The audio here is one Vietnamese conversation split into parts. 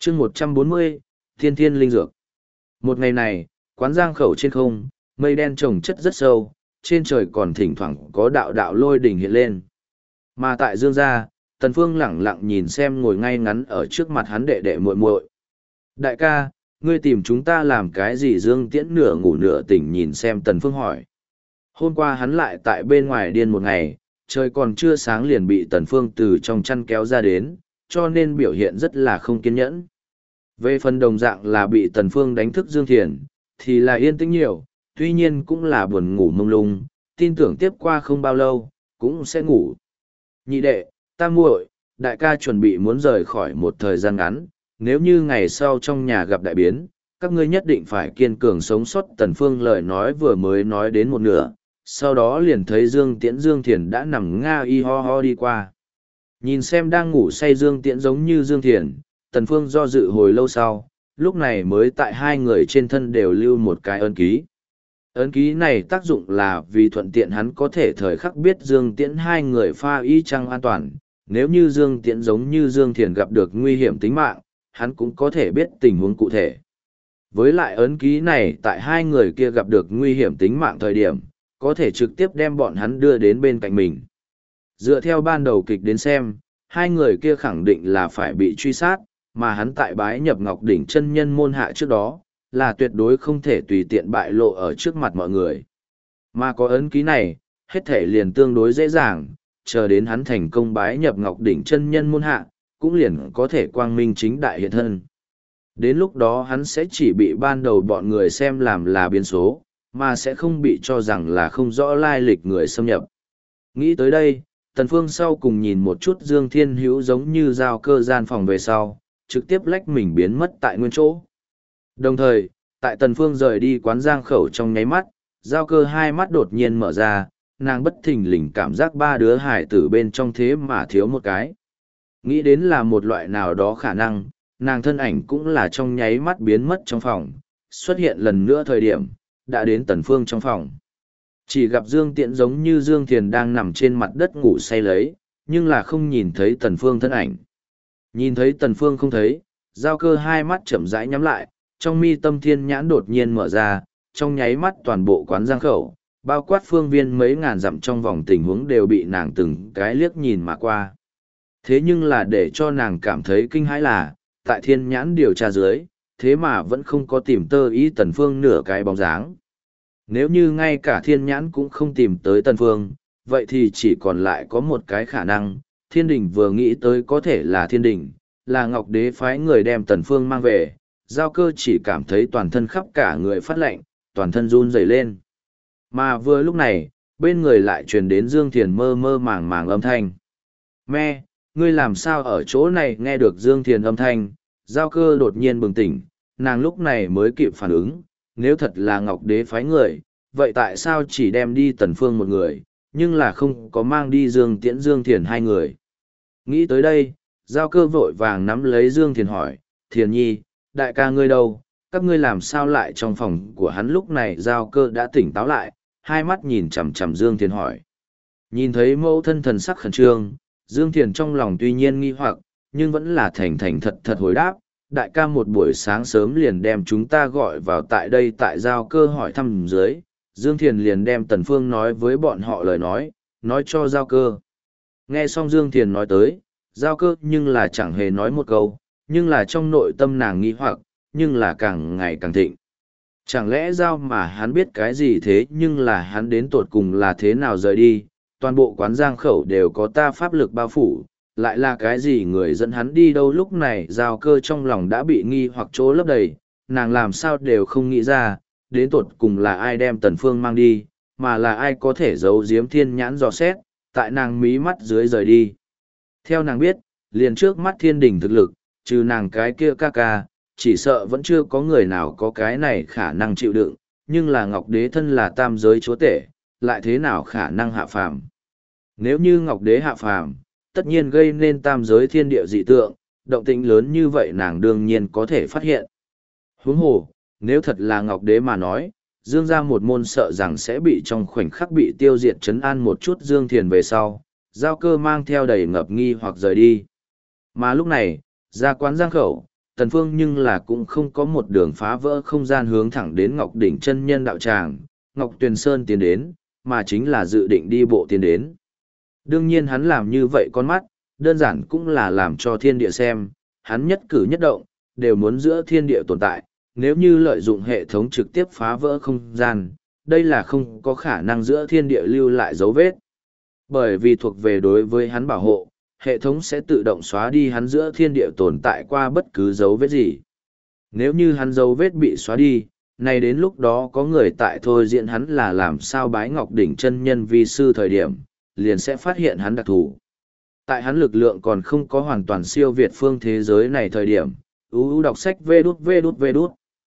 chương 140, Thiên Thiên Linh Dược. Một ngày này, quán giang khẩu trên không, mây đen trồng chất rất sâu, trên trời còn thỉnh thoảng có đạo đạo lôi đỉnh hiện lên. Mà tại Dương gia, Tần Phương lẳng lặng nhìn xem ngồi ngay ngắn ở trước mặt hắn đệ đệ muội muội. Đại ca, ngươi tìm chúng ta làm cái gì? Dương Tiễn nửa ngủ nửa tỉnh nhìn xem Tần Phương hỏi. Hôm qua hắn lại tại bên ngoài điên một ngày, trời còn chưa sáng liền bị Tần Phương từ trong chăn kéo ra đến, cho nên biểu hiện rất là không kiên nhẫn. Về phần đồng dạng là bị Tần Phương đánh thức Dương Thiền, thì là yên tĩnh nhiều, tuy nhiên cũng là buồn ngủ mông lung, tin tưởng tiếp qua không bao lâu, cũng sẽ ngủ. Nhị đệ, tam muội, đại ca chuẩn bị muốn rời khỏi một thời gian ngắn, nếu như ngày sau trong nhà gặp đại biến, các ngươi nhất định phải kiên cường sống sót. Tần Phương lời nói vừa mới nói đến một nửa, sau đó liền thấy Dương Tiễn Dương Thiền đã nằm nga y ho ho đi qua. Nhìn xem đang ngủ say Dương Tiễn giống như Dương Thiền, Tần Phương do dự hồi lâu sau, lúc này mới tại hai người trên thân đều lưu một cái ấn ký. Ấn ký này tác dụng là vì thuận tiện hắn có thể thời khắc biết Dương Tiễn hai người pha y chăng an toàn, nếu như Dương Tiễn giống như Dương Thiền gặp được nguy hiểm tính mạng, hắn cũng có thể biết tình huống cụ thể. Với lại ấn ký này tại hai người kia gặp được nguy hiểm tính mạng thời điểm, có thể trực tiếp đem bọn hắn đưa đến bên cạnh mình. Dựa theo ban đầu kịch đến xem, hai người kia khẳng định là phải bị truy sát, mà hắn tại bái nhập Ngọc Đỉnh chân nhân môn hạ trước đó, là tuyệt đối không thể tùy tiện bại lộ ở trước mặt mọi người. Mà có ấn ký này, hết thể liền tương đối dễ dàng, chờ đến hắn thành công bái nhập Ngọc Đỉnh chân nhân môn hạ, cũng liền có thể quang minh chính đại hiện thân. Đến lúc đó hắn sẽ chỉ bị ban đầu bọn người xem làm là biến số, mà sẽ không bị cho rằng là không rõ lai lịch người xâm nhập. Nghĩ tới đây, Tần Phương sau cùng nhìn một chút Dương Thiên Hữu giống như giao cơ gian phòng về sau, trực tiếp lách mình biến mất tại nguyên chỗ. Đồng thời, tại Tần Phương rời đi quán giang khẩu trong nháy mắt, giao cơ hai mắt đột nhiên mở ra, nàng bất thình lình cảm giác ba đứa hải tử bên trong thế mà thiếu một cái. Nghĩ đến là một loại nào đó khả năng, nàng thân ảnh cũng là trong nháy mắt biến mất trong phòng, xuất hiện lần nữa thời điểm, đã đến Tần Phương trong phòng. Chỉ gặp Dương Tiễn giống như Dương Thiền đang nằm trên mặt đất ngủ say lấy, nhưng là không nhìn thấy Tần Phương thân ảnh. Nhìn thấy Tần Phương không thấy, giao cơ hai mắt chậm rãi nhắm lại, trong mi tâm thiên nhãn đột nhiên mở ra, trong nháy mắt toàn bộ quán giang khẩu, bao quát phương viên mấy ngàn dặm trong vòng tình huống đều bị nàng từng cái liếc nhìn mà qua. Thế nhưng là để cho nàng cảm thấy kinh hãi là, tại thiên nhãn điều tra dưới, thế mà vẫn không có tìm tơ ý Tần Phương nửa cái bóng dáng. Nếu như ngay cả thiên nhãn cũng không tìm tới Tần Phương, vậy thì chỉ còn lại có một cái khả năng, thiên đình vừa nghĩ tới có thể là thiên đình, là Ngọc Đế phái người đem Tần Phương mang về, giao cơ chỉ cảm thấy toàn thân khắp cả người phát lạnh, toàn thân run rẩy lên. Mà vừa lúc này, bên người lại truyền đến Dương Thiền mơ mơ màng màng âm thanh. Mẹ, ngươi làm sao ở chỗ này? Nghe được Dương Thiền âm thanh, giao cơ đột nhiên bừng tỉnh, nàng lúc này mới kịp phản ứng, nếu thật là Ngọc Đế phái người, vậy tại sao chỉ đem đi Tần Phương một người, nhưng là không có mang đi Dương Tiễn Dương Thiền hai người? Nghĩ tới đây, giao cơ vội vàng nắm lấy Dương Thiền hỏi, Thiền nhi, đại ca ngươi đâu, các ngươi làm sao lại trong phòng của hắn? Lúc này giao cơ đã tỉnh táo lại, hai mắt nhìn chằm chằm Dương Thiền hỏi. Nhìn thấy mẫu thân thần sắc khẩn trương, Dương Thiền trong lòng tuy nhiên nghi hoặc, nhưng vẫn là thành thành thật thật hồi đáp, đại ca một buổi sáng sớm liền đem chúng ta gọi vào tại đây. Tại giao cơ hỏi thăm dưới, Dương Thiền liền đem Tần Phương nói với bọn họ lời nói cho giao cơ. Nghe xong Dương Thiền nói tới, giao cơ nhưng là chẳng hề nói một câu, nhưng là trong nội tâm nàng nghi hoặc, nhưng là càng ngày càng thịnh. Chẳng lẽ giao mà hắn biết cái gì thế, nhưng là hắn đến tột cùng là thế nào rời đi, toàn bộ quán giang khẩu đều có ta pháp lực bao phủ, lại là cái gì người dẫn hắn đi đâu? Lúc này giao cơ trong lòng đã bị nghi hoặc chỗ lấp đầy, nàng làm sao đều không nghĩ ra, đến tột cùng là ai đem Tần Phương mang đi, mà là ai có thể giấu giếm thiên nhãn dò xét, tại nàng mí mắt dưới rời đi. Theo nàng biết, liền trước mắt thiên đình thực lực, trừ nàng cái kia ca ca, chỉ sợ vẫn chưa có người nào có cái này khả năng chịu đựng, nhưng là Ngọc Đế thân là tam giới chúa tể, lại thế nào khả năng hạ phàm? Nếu như Ngọc Đế hạ phàm, tất nhiên gây nên tam giới thiên địa dị tượng, động tĩnh lớn như vậy nàng đương nhiên có thể phát hiện. Huống hồ, nếu thật là Ngọc Đế mà nói, Dương gia một môn sợ rằng sẽ bị trong khoảnh khắc bị tiêu diệt. Trấn an một chút Dương Thiền về sau, giao cơ mang theo đầy ngập nghi hoặc rời đi. Mà lúc này, ra quán giang khẩu, Tần Phương nhưng là cũng không có một đường phá vỡ không gian hướng thẳng đến Ngọc Đỉnh chân nhân đạo tràng, Ngọc Tuyền Sơn tiến đến, mà chính là dự định đi bộ tiến đến. Đương nhiên hắn làm như vậy con mắt, đơn giản cũng là làm cho thiên địa xem, hắn nhất cử nhất động, đều muốn giữa thiên địa tồn tại, nếu như lợi dụng hệ thống trực tiếp phá vỡ không gian, đây là không có khả năng giữa thiên địa lưu lại dấu vết. Bởi vì thuộc về đối với hắn bảo hộ, hệ thống sẽ tự động xóa đi hắn giữa thiên địa tồn tại qua bất cứ dấu vết gì. Nếu như hắn dấu vết bị xóa đi, này đến lúc đó có người tại thôi diễn hắn là làm sao bái Ngọc Đỉnh chân nhân vi sư thời điểm, liền sẽ phát hiện hắn đặc thù. Tại hắn lực lượng còn không có hoàn toàn siêu việt phương thế giới này thời điểm, đọc sách vê đút.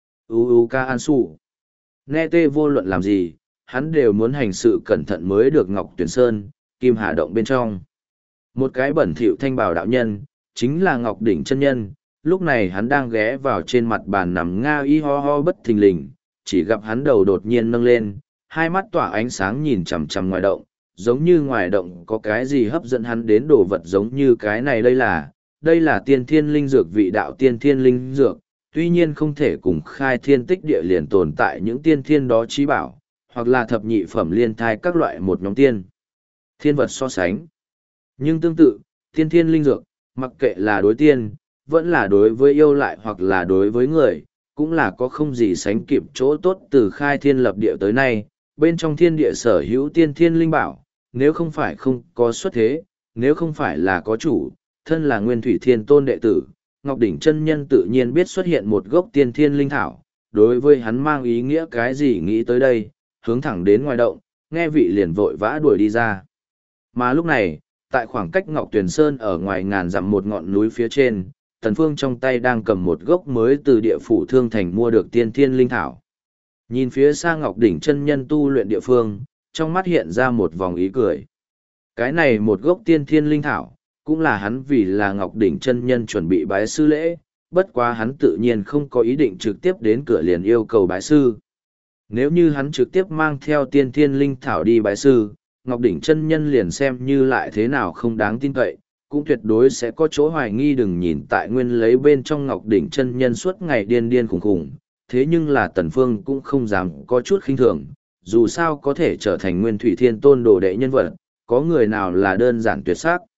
Ca An Sủ. Nghe tê vô luận làm gì, hắn đều muốn hành sự cẩn thận mới được Ngọc Tuyển Sơn, Kim Hà Động bên trong. Một cái bẩn thỉu thanh bảo đạo nhân, chính là Ngọc Đỉnh chân nhân, lúc này hắn đang ghé vào trên mặt bàn nằm nga y ho ho bất thình lình, chỉ gặp hắn đầu đột nhiên nâng lên, hai mắt tỏa ánh sáng nhìn chằm chằm ngoài động, giống như ngoài động có cái gì hấp dẫn hắn đến đồ vật giống như cái này đây là tiên thiên linh dược vị đạo tiên thiên linh dược, tuy nhiên không thể cùng khai thiên tích địa liền tồn tại những tiên thiên đó trí bảo, hoặc là thập nhị phẩm liên thai các loại một nhóm tiên. Thiên vật so sánh. Nhưng tương tự, tiên thiên linh dược, mặc kệ là đối tiên, vẫn là đối với yêu lại hoặc là đối với người, cũng là có không gì sánh kịp chỗ tốt từ khai thiên lập địa tới nay, bên trong thiên địa sở hữu tiên thiên linh bảo, nếu không phải không có xuất thế, nếu không phải là có chủ, thân là nguyên thủy thiên tôn đệ tử, Ngọc Đỉnh chân nhân tự nhiên biết xuất hiện một gốc tiên thiên linh thảo, đối với hắn mang ý nghĩa cái gì nghĩ tới đây, hướng thẳng đến ngoài động, nghe vị liền vội vã đuổi đi ra. Mà lúc này, tại khoảng cách Ngọc Tuyền Sơn ở ngoài ngàn dặm một ngọn núi phía trên, Tần Phương trong tay đang cầm một gốc mới từ địa phủ Thương Thành mua được tiên thiên linh thảo. Nhìn phía xa Ngọc Đỉnh chân nhân tu luyện địa phương, trong mắt hiện ra một vòng ý cười. Cái này một gốc tiên thiên linh thảo, cũng là hắn vì là Ngọc Đỉnh chân nhân chuẩn bị bái sư lễ, bất quá hắn tự nhiên không có ý định trực tiếp đến cửa liền yêu cầu bái sư. Nếu như hắn trực tiếp mang theo tiên thiên linh thảo đi bái sư, Ngọc Đỉnh chân nhân liền xem như lại thế nào không đáng tin cậy, cũng tuyệt đối sẽ có chỗ hoài nghi. Đừng nhìn tại nguyên lấy bên trong Ngọc Đỉnh chân nhân suốt ngày điên điên khủng khủng, thế nhưng là Tần Phương cũng không dám có chút khinh thường, dù sao có thể trở thành nguyên thủy thiên tôn đồ đệ nhân vật, có người nào là đơn giản tuyệt sắc.